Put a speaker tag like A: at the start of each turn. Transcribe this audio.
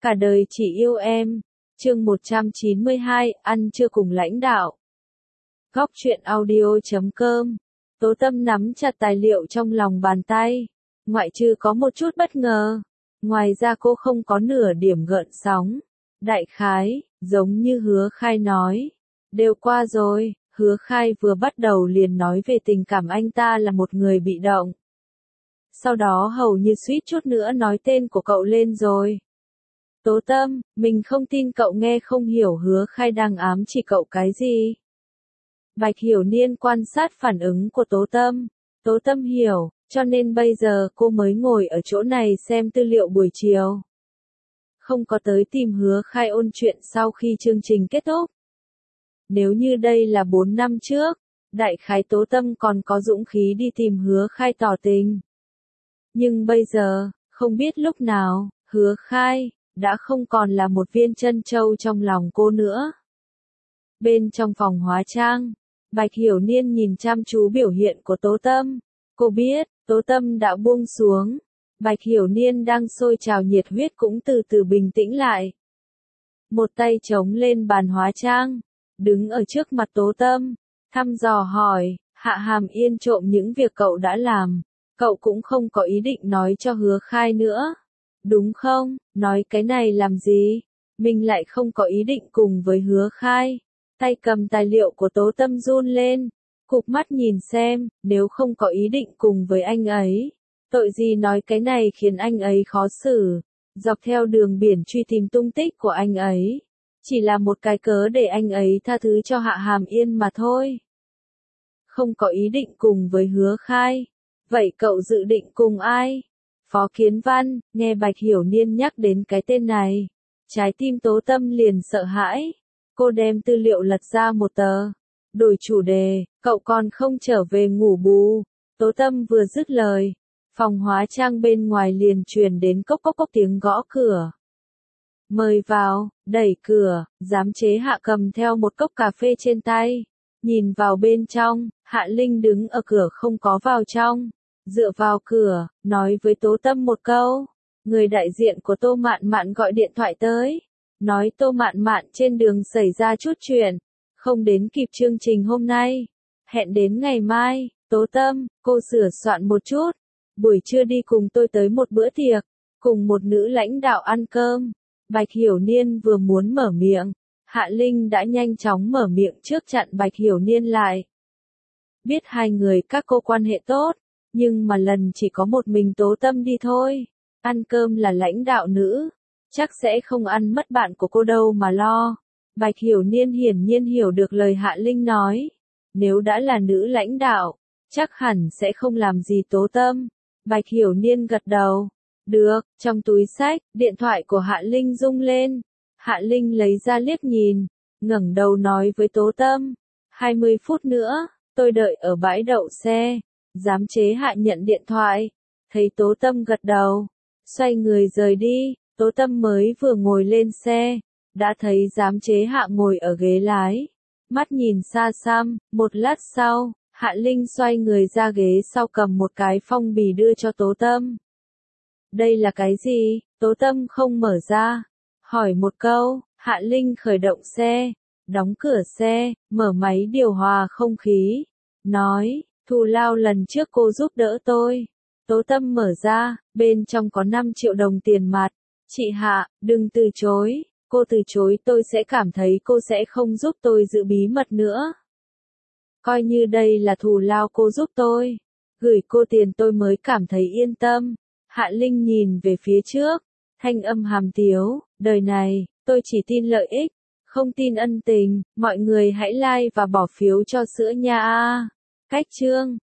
A: Cả đời chỉ yêu em. Chương 192, ăn trưa cùng lãnh đạo. Góc truyện audio.com. Tố Tâm nắm chặt tài liệu trong lòng bàn tay. Ngoại trừ có một chút bất ngờ. Ngoài ra cô không có nửa điểm gợn sóng. Đại khái, giống như Hứa Khai nói. Đều qua rồi, Hứa Khai vừa bắt đầu liền nói về tình cảm anh ta là một người bị động. Sau đó hầu như suýt chút nữa nói tên của cậu lên rồi. Tố Tâm, mình không tin cậu nghe không hiểu Hứa Khai đang ám chỉ cậu cái gì. Bạch Hiểu Niên quan sát phản ứng của Tố Tâm. Tố Tâm hiểu, cho nên bây giờ cô mới ngồi ở chỗ này xem tư liệu buổi chiều. Không có tới tìm Hứa Khai ôn chuyện sau khi chương trình kết thúc. Nếu như đây là 4 năm trước, đại khái Tố Tâm còn có dũng khí đi tìm Hứa Khai tỏ tình. Nhưng bây giờ, không biết lúc nào, Hứa Khai đã không còn là một viên trân châu trong lòng cô nữa. Bên trong phòng hóa trang, Bạch Hiểu Niên nhìn chăm chú biểu hiện của Tố Tâm. Cô biết, Tố Tâm đã buông xuống. Bạch Hiểu Niên đang sôi trào nhiệt huyết cũng từ từ bình tĩnh lại. Một tay chống lên bàn hóa trang, đứng ở trước mặt Tố Tâm, thăm dò hỏi, Hạ Hàm Yên trộm những việc cậu đã làm. Cậu cũng không có ý định nói cho Hứa Khai nữa. Đúng không? Nói cái này làm gì? Mình lại không có ý định cùng với Hứa Khai. Tay cầm tài liệu của Tố Tâm run lên. Cụp mắt nhìn xem, nếu không có ý định cùng với anh ấy. Tội gì nói cái này khiến anh ấy khó xử. Dọc theo đường biển truy tìm tung tích của anh ấy. Chỉ là một cái cớ để anh ấy tha thứ cho Hạ Hàm Yên mà thôi. Không có ý định cùng với Hứa Khai. Vậy cậu dự định cùng ai? Phó Kiến Văn, nghe Bạch Hiểu Niên nhắc đến cái tên này. Trái tim Tố Tâm liền sợ hãi. Cô đem tư liệu lật ra một tờ. Đổi chủ đề, cậu còn không trở về ngủ bù. Tố Tâm vừa dứt lời. Phòng hóa trang bên ngoài liền truyền đến cốc cốc cốc tiếng gõ cửa. Mời vào, đẩy cửa, giám chế Hạ cầm theo một cốc cà phê trên tay. Nhìn vào bên trong, Hạ Linh đứng ở cửa không có vào trong. Dựa vào cửa, nói với Tố Tâm một câu. Người đại diện của Tô Mạn Mạn gọi điện thoại tới. Nói Tô Mạn Mạn trên đường xảy ra chút chuyện. Không đến kịp chương trình hôm nay. Hẹn đến ngày mai. Tố Tâm, cô sửa soạn một chút. Buổi trưa đi cùng tôi tới một bữa tiệc. Cùng một nữ lãnh đạo ăn cơm. Bạch Hiểu Niên vừa muốn mở miệng. Hạ Linh đã nhanh chóng mở miệng trước chặn Bạch Hiểu Niên lại. Biết hai người các cô quan hệ tốt. Nhưng mà lần chỉ có một mình Tố Tâm đi thôi. Ăn cơm là lãnh đạo nữ. Chắc sẽ không ăn mất bạn của cô đâu mà lo. Bạch Hiểu Niên hiển nhiên hiểu được lời Hạ Linh nói. Nếu đã là nữ lãnh đạo, chắc hẳn sẽ không làm gì Tố Tâm. Bạch Hiểu Niên gật đầu. Được, trong túi xách, điện thoại của Hạ Linh rung lên. Hạ Linh lấy ra liếc nhìn, ngẩng đầu nói với Tố Tâm. 20 phút nữa, tôi đợi ở bãi đậu xe. Giám chế Hạ nhận điện thoại. Thấy Tố Tâm gật đầu. Xoay người rời đi. Tố Tâm mới vừa ngồi lên xe. Đã thấy giám chế Hạ ngồi ở ghế lái. Mắt nhìn xa xăm. Một lát sau, Hạ Linh xoay người ra ghế sau cầm một cái phong bì đưa cho Tố Tâm. Đây là cái gì? Tố Tâm không mở ra. Hỏi một câu. Hạ Linh khởi động xe. Đóng cửa xe. Mở máy điều hòa không khí. Nói. Thù lao lần trước cô giúp đỡ tôi. Tố Tâm mở ra, bên trong có 5 triệu đồng tiền mặt. Chị Hạ, đừng từ chối. Cô từ chối tôi sẽ cảm thấy cô sẽ không giúp tôi giữ bí mật nữa. Coi như đây là thù lao cô giúp tôi. Gửi cô tiền tôi mới cảm thấy yên tâm. Hạ Linh nhìn về phía trước. Thanh âm hàm tiếu. Đời này, tôi chỉ tin lợi ích. Không tin ân tình. Mọi người hãy like và bỏ phiếu cho sữa nha. Cách chương